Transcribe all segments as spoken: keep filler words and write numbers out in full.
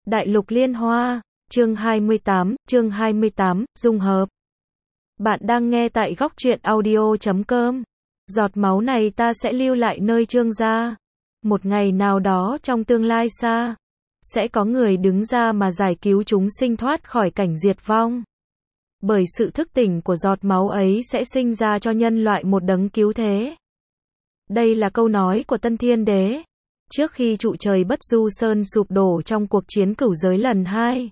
Đại lục liên hoa, chương hai mươi tám, chương hai mươi tám, dung hợp. Bạn đang nghe tại góc truyện audio chấm com. Giọt máu này ta sẽ lưu lại nơi Trương gia. Một ngày nào đó trong tương lai xa, sẽ có người đứng ra mà giải cứu chúng sinh thoát khỏi cảnh diệt vong. Bởi sự thức tỉnh của giọt máu ấy sẽ sinh ra cho nhân loại một đấng cứu thế. Đây là câu nói của Tân Thiên Đế, trước khi trụ trời Bất Du Sơn sụp đổ trong cuộc chiến cửu giới lần hai.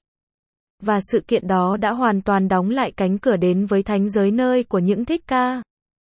Và sự kiện đó đã hoàn toàn đóng lại cánh cửa đến với thánh giới nơi của những thích ca.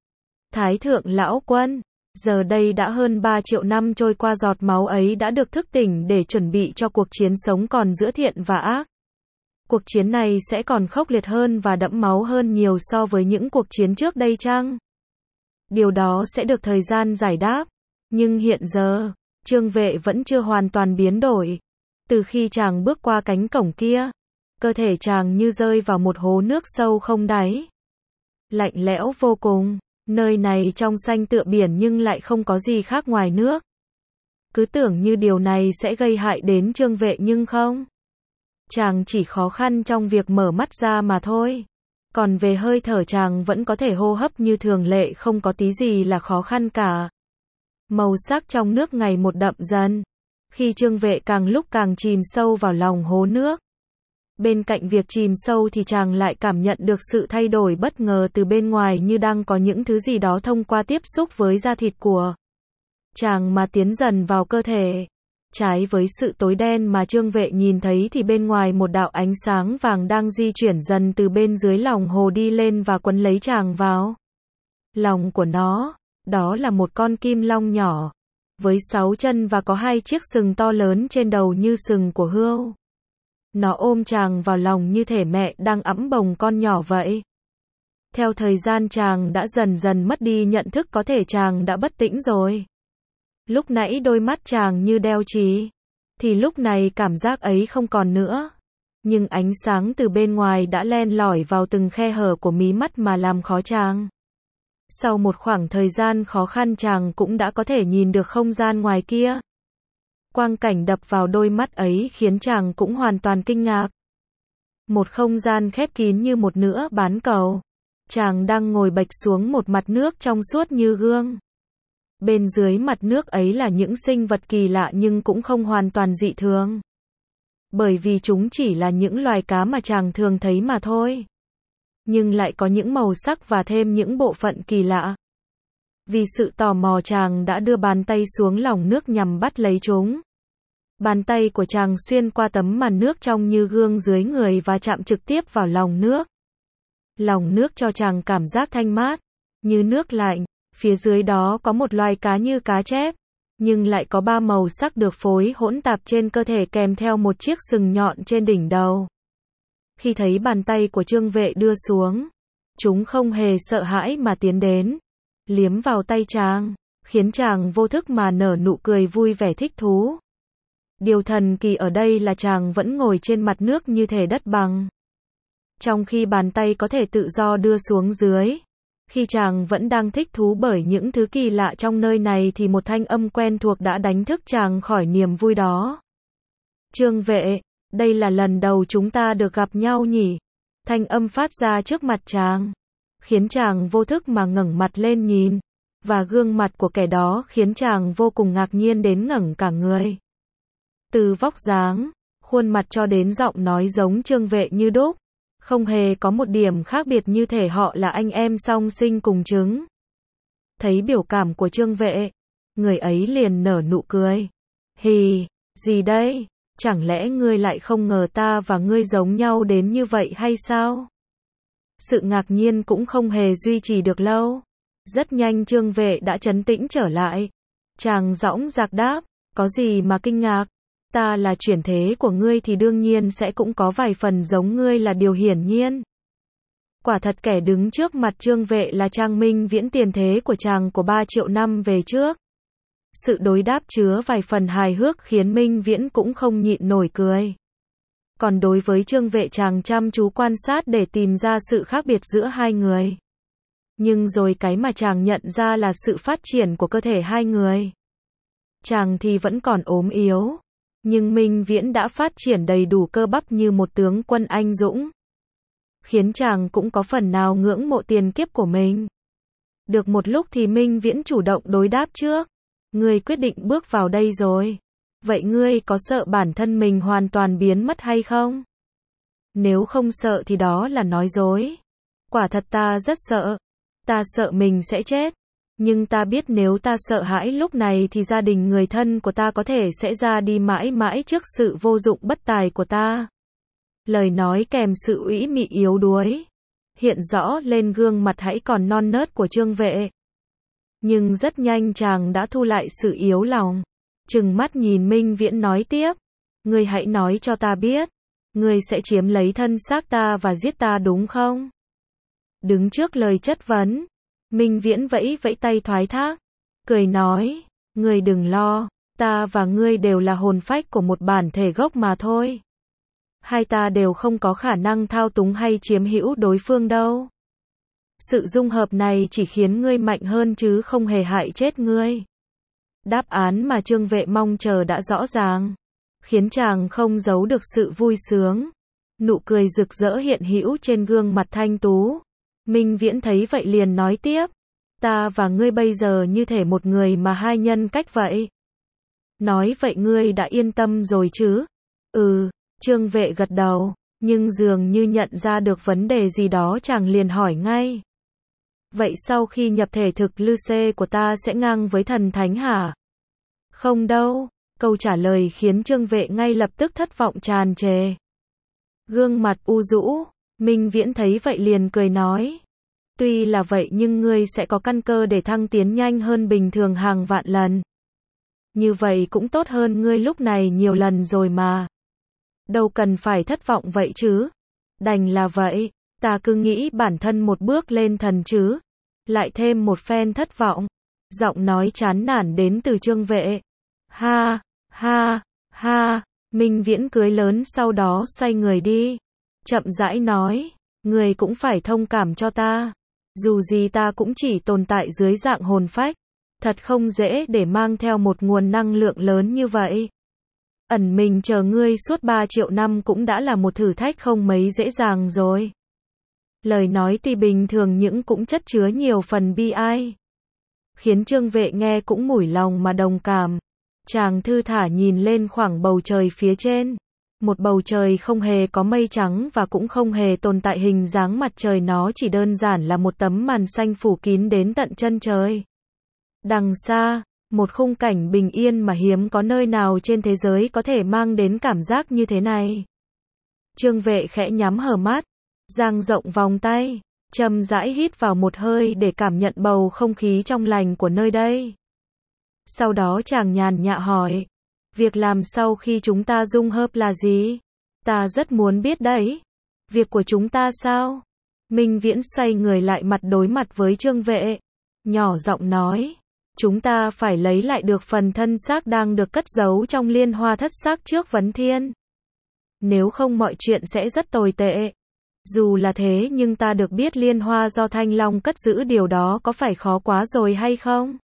Thái thượng lão quân, giờ đây đã hơn ba triệu năm trôi qua, giọt máu ấy đã được thức tỉnh để chuẩn bị cho cuộc chiến sống còn giữa thiện và ác. Cuộc chiến này sẽ còn khốc liệt hơn và đẫm máu hơn nhiều so với những cuộc chiến trước đây chăng? Điều đó sẽ được thời gian giải đáp. Nhưng hiện giờ, Trương Vệ vẫn chưa hoàn toàn biến đổi. Từ khi chàng bước qua cánh cổng kia, cơ thể chàng như rơi vào một hố nước sâu không đáy. Lạnh lẽo vô cùng, nơi này trong xanh tựa biển nhưng lại không có gì khác ngoài nước. Cứ tưởng như điều này sẽ gây hại đến Trương Vệ nhưng không. Chàng chỉ khó khăn trong việc mở mắt ra mà thôi. Còn về hơi thở chàng vẫn có thể hô hấp như thường lệ, không có tí gì là khó khăn cả. Màu sắc trong nước ngày một đậm dần, khi Trương Vệ càng lúc càng chìm sâu vào lòng hố nước. Bên cạnh việc chìm sâu thì chàng lại cảm nhận được sự thay đổi bất ngờ từ bên ngoài, như đang có những thứ gì đó thông qua tiếp xúc với da thịt của chàng mà tiến dần vào cơ thể. Trái với sự tối đen mà Trương Vệ nhìn thấy thì bên ngoài một đạo ánh sáng vàng đang di chuyển dần từ bên dưới lòng hồ đi lên và quấn lấy chàng vào lòng của nó. Đó là một con kim long nhỏ, với sáu chân và có hai chiếc sừng to lớn trên đầu như sừng của hươu. Nó ôm chàng vào lòng như thể mẹ đang ẵm bồng con nhỏ vậy. Theo thời gian chàng đã dần dần mất đi nhận thức, có thể chàng đã bất tỉnh rồi. Lúc nãy đôi mắt chàng như đeo chì, thì lúc này cảm giác ấy không còn nữa. Nhưng ánh sáng từ bên ngoài đã len lỏi vào từng khe hở của mí mắt mà làm khó chàng. Sau một khoảng thời gian khó khăn, chàng cũng đã có thể nhìn được không gian ngoài kia. Quang cảnh đập vào đôi mắt ấy khiến chàng cũng hoàn toàn kinh ngạc. Một không gian khép kín như một nửa bán cầu. Chàng đang ngồi bệt xuống một mặt nước trong suốt như gương. Bên dưới mặt nước ấy là những sinh vật kỳ lạ nhưng cũng không hoàn toàn dị thường. Bởi vì chúng chỉ là những loài cá mà chàng thường thấy mà thôi. Nhưng lại có những màu sắc và thêm những bộ phận kỳ lạ. Vì sự tò mò, chàng đã đưa bàn tay xuống lòng nước nhằm bắt lấy chúng. Bàn tay của chàng xuyên qua tấm màn nước trong như gương dưới người và chạm trực tiếp vào lòng nước. Lòng nước cho chàng cảm giác thanh mát, như nước lạnh. Phía dưới đó có một loài cá như cá chép, nhưng lại có ba màu sắc được phối hỗn tạp trên cơ thể, kèm theo một chiếc sừng nhọn trên đỉnh đầu. Khi thấy bàn tay của Trương Vệ đưa xuống, chúng không hề sợ hãi mà tiến đến, liếm vào tay chàng, khiến chàng vô thức mà nở nụ cười vui vẻ thích thú. Điều thần kỳ ở đây là chàng vẫn ngồi trên mặt nước như thể đất bằng, trong khi bàn tay có thể tự do đưa xuống dưới. Khi chàng vẫn đang thích thú bởi những thứ kỳ lạ trong nơi này thì một thanh âm quen thuộc đã đánh thức chàng khỏi niềm vui đó. Trương Vệ, đây là lần đầu chúng ta được gặp nhau nhỉ? Thanh âm phát ra trước mặt chàng, khiến chàng vô thức mà ngẩng mặt lên nhìn, và gương mặt của kẻ đó khiến chàng vô cùng ngạc nhiên đến ngẩng cả người. Từ vóc dáng, khuôn mặt cho đến giọng nói giống Trương Vệ như đúc. Không hề có một điểm khác biệt, như thể họ là anh em song sinh cùng trứng. Thấy biểu cảm của Trương Vệ, người ấy liền nở nụ cười. Hì, gì đây? Chẳng lẽ ngươi lại không ngờ ta và ngươi giống nhau đến như vậy hay sao? Sự ngạc nhiên cũng không hề duy trì được lâu. Rất nhanh Trương Vệ đã trấn tĩnh trở lại. Chàng dõng dạc đáp, có gì mà kinh ngạc? Ta là chuyển thế của ngươi thì đương nhiên sẽ cũng có vài phần giống ngươi là điều hiển nhiên. Quả thật kẻ đứng trước mặt Trương Vệ là Trang Minh Viễn, tiền thế của chàng của ba triệu năm về trước. Sự đối đáp chứa vài phần hài hước khiến Minh Viễn cũng không nhịn nổi cười. Còn đối với Trương Vệ, chàng chăm chú quan sát để tìm ra sự khác biệt giữa hai người. Nhưng rồi cái mà chàng nhận ra là sự phát triển của cơ thể hai người. Chàng thì vẫn còn ốm yếu, Nhưng Minh Viễn đã phát triển đầy đủ cơ bắp như một tướng quân anh dũng, khiến chàng cũng có phần nào ngưỡng mộ tiền kiếp của mình. Được một lúc thì Minh Viễn chủ động đối đáp trước. Ngươi quyết định bước vào đây rồi. Vậy ngươi có sợ bản thân mình hoàn toàn biến mất hay không? Nếu không sợ thì đó là nói dối. Quả thật ta rất sợ. Ta sợ mình sẽ chết. Nhưng ta biết nếu ta sợ hãi lúc này thì gia đình người thân của ta có thể sẽ ra đi mãi mãi trước sự vô dụng bất tài của ta. Lời nói kèm sự ủy mị yếu đuối, hiện rõ lên gương mặt hãy còn non nớt của Trương Vệ. Nhưng rất nhanh chàng đã thu lại sự yếu lòng. Trừng mắt nhìn Minh Viễn nói tiếp. Ngươi hãy nói cho ta biết. Ngươi sẽ chiếm lấy thân xác ta và giết ta đúng không? Đứng trước lời chất vấn, Minh Viễn vẫy vẫy tay thoái thác, cười nói, ngươi đừng lo, ta và ngươi đều là hồn phách của một bản thể gốc mà thôi. Hai ta đều không có khả năng thao túng hay chiếm hữu đối phương đâu. Sự dung hợp này chỉ khiến ngươi mạnh hơn chứ không hề hại chết ngươi. Đáp án mà Trương Vệ mong chờ đã rõ ràng, khiến chàng không giấu được sự vui sướng. Nụ cười rực rỡ hiện hữu trên gương mặt thanh tú. Minh Viễn thấy vậy liền nói tiếp. Ta và ngươi bây giờ như thể một người mà hai nhân cách vậy. Nói vậy ngươi đã yên tâm rồi chứ? Ừ, Trương Vệ gật đầu, nhưng dường như nhận ra được vấn đề gì đó chàng liền hỏi ngay. Vậy sau khi nhập thể thực Lư Xê của ta sẽ ngang với thần thánh hả? Không đâu, câu trả lời khiến Trương Vệ ngay lập tức thất vọng tràn trề. Gương mặt u rũ, Minh Viễn thấy vậy liền cười nói. Tuy là vậy nhưng ngươi sẽ có căn cơ để thăng tiến nhanh hơn bình thường hàng vạn lần. Như vậy cũng tốt hơn ngươi lúc này nhiều lần rồi mà. Đâu cần phải thất vọng vậy chứ. Đành là vậy, ta cứ nghĩ bản thân một bước lên thần chứ. Lại thêm một phen thất vọng. Giọng nói chán nản đến từ Trương Vệ. Ha, ha, ha, Minh Viễn cười lớn sau đó xoay người đi. Chậm rãi nói, ngươi cũng phải thông cảm cho ta. Dù gì ta cũng chỉ tồn tại dưới dạng hồn phách. Thật không dễ để mang theo một nguồn năng lượng lớn như vậy. Ẩn mình chờ ngươi suốt ba triệu năm cũng đã là một thử thách không mấy dễ dàng rồi. Lời nói tuy bình thường nhưng cũng chất chứa nhiều phần bi ai. Khiến Trương Vệ nghe cũng mủi lòng mà đồng cảm. Chàng thư thả nhìn lên khoảng bầu trời phía trên. Một bầu trời không hề có mây trắng và cũng không hề tồn tại hình dáng mặt trời, nó chỉ đơn giản là một tấm màn xanh phủ kín đến tận chân trời. Đằng xa, một khung cảnh bình yên mà hiếm có nơi nào trên thế giới có thể mang đến cảm giác như thế này. Trương Vệ khẽ nhắm hờ mắt, dang rộng vòng tay, chậm rãi hít vào một hơi để cảm nhận bầu không khí trong lành của nơi đây. Sau đó chàng nhàn nhã hỏi, việc làm sau khi chúng ta dung hợp là gì? Ta rất muốn biết đấy. Việc của chúng ta sao? Minh Viễn xoay người lại mặt đối mặt với Trương Vệ, nhỏ giọng nói, chúng ta phải lấy lại được phần thân xác đang được cất giấu trong liên hoa thất xác trước vấn thiên. Nếu không mọi chuyện sẽ rất tồi tệ. Dù là thế nhưng ta được biết liên hoa do Thanh Long cất giữ, điều đó có phải khó quá rồi hay không?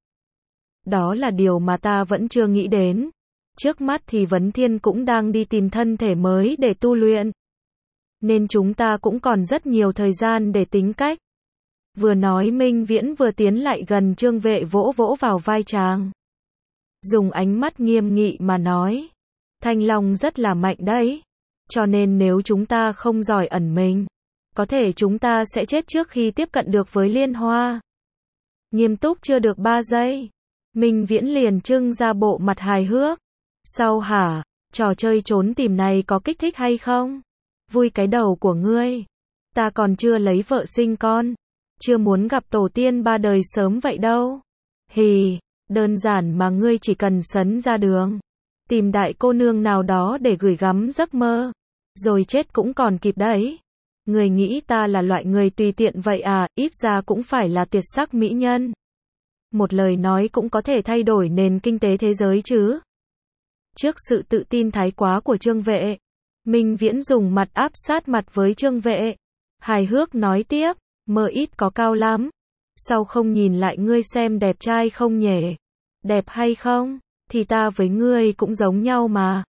Đó là điều mà ta vẫn chưa nghĩ đến. Trước mắt thì Vấn Thiên cũng đang đi tìm thân thể mới để tu luyện. Nên chúng ta cũng còn rất nhiều thời gian để tính cách. Vừa nói Minh Viễn vừa tiến lại gần Trương Vệ vỗ vỗ vào vai chàng. Dùng ánh mắt nghiêm nghị mà nói. Thanh Long rất là mạnh đấy. Cho nên nếu chúng ta không giỏi ẩn mình, có thể chúng ta sẽ chết trước khi tiếp cận được với liên hoa. Nghiêm túc chưa được ba giây. Minh Viễn liền trưng ra bộ mặt hài hước. Sao hả? Trò chơi trốn tìm này có kích thích hay không? Vui cái đầu của ngươi. Ta còn chưa lấy vợ sinh con. Chưa muốn gặp tổ tiên ba đời sớm vậy đâu. Hì, đơn giản mà ngươi chỉ cần sấn ra đường. Tìm đại cô nương nào đó để gửi gắm giấc mơ. Rồi chết cũng còn kịp đấy. Ngươi nghĩ ta là loại người tùy tiện vậy à, ít ra cũng phải là tuyệt sắc mỹ nhân. Một lời nói cũng có thể thay đổi nền kinh tế thế giới chứ. Trước sự tự tin thái quá của Trương Vệ, Minh Viễn dùng mặt áp sát mặt với Trương Vệ. Hài hước nói tiếp, mơ ít có cao lắm. Sao không nhìn lại ngươi xem đẹp trai không nhỉ? Đẹp hay không? Thì ta với ngươi cũng giống nhau mà.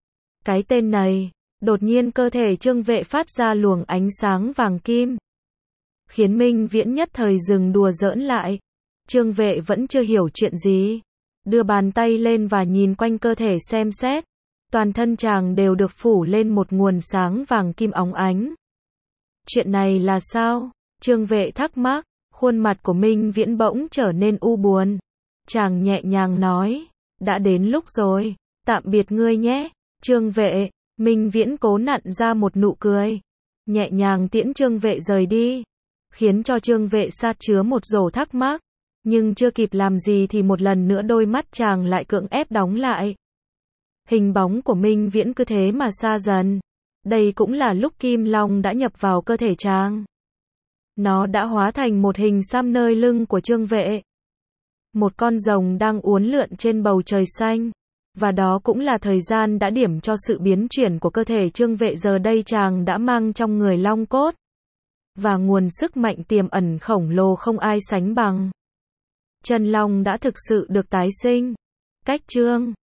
Cái tên này, đột nhiên cơ thể Trương Vệ phát ra luồng ánh sáng vàng kim, khiến Minh Viễn nhất thời dừng đùa giỡn lại. Trương Vệ vẫn chưa hiểu chuyện gì, đưa bàn tay lên và nhìn quanh cơ thể xem xét. Toàn thân chàng đều được phủ lên một nguồn sáng vàng kim óng ánh. Chuyện này là sao? Trương Vệ thắc mắc, khuôn mặt của Minh Viễn bỗng trở nên u buồn. Chàng nhẹ nhàng nói, đã đến lúc rồi, tạm biệt ngươi nhé. Trương Vệ, Minh Viễn cố nặn ra một nụ cười, nhẹ nhàng tiễn Trương Vệ rời đi, khiến cho Trương Vệ sát chứa một rổ thắc mắc, nhưng chưa kịp làm gì thì một lần nữa đôi mắt chàng lại cưỡng ép đóng lại. Hình bóng của Minh Viễn cứ thế mà xa dần. Đây cũng là lúc Kim Long đã nhập vào cơ thể chàng. Nó đã hóa thành một hình xăm nơi lưng của Trương Vệ. Một con rồng đang uốn lượn trên bầu trời xanh. Và đó cũng là thời gian đã điểm cho sự biến chuyển của cơ thể Trương Vệ. Giờ đây chàng đã mang trong người long cốt và nguồn sức mạnh tiềm ẩn khổng lồ không ai sánh bằng. Chân long đã thực sự được tái sinh. Cách chương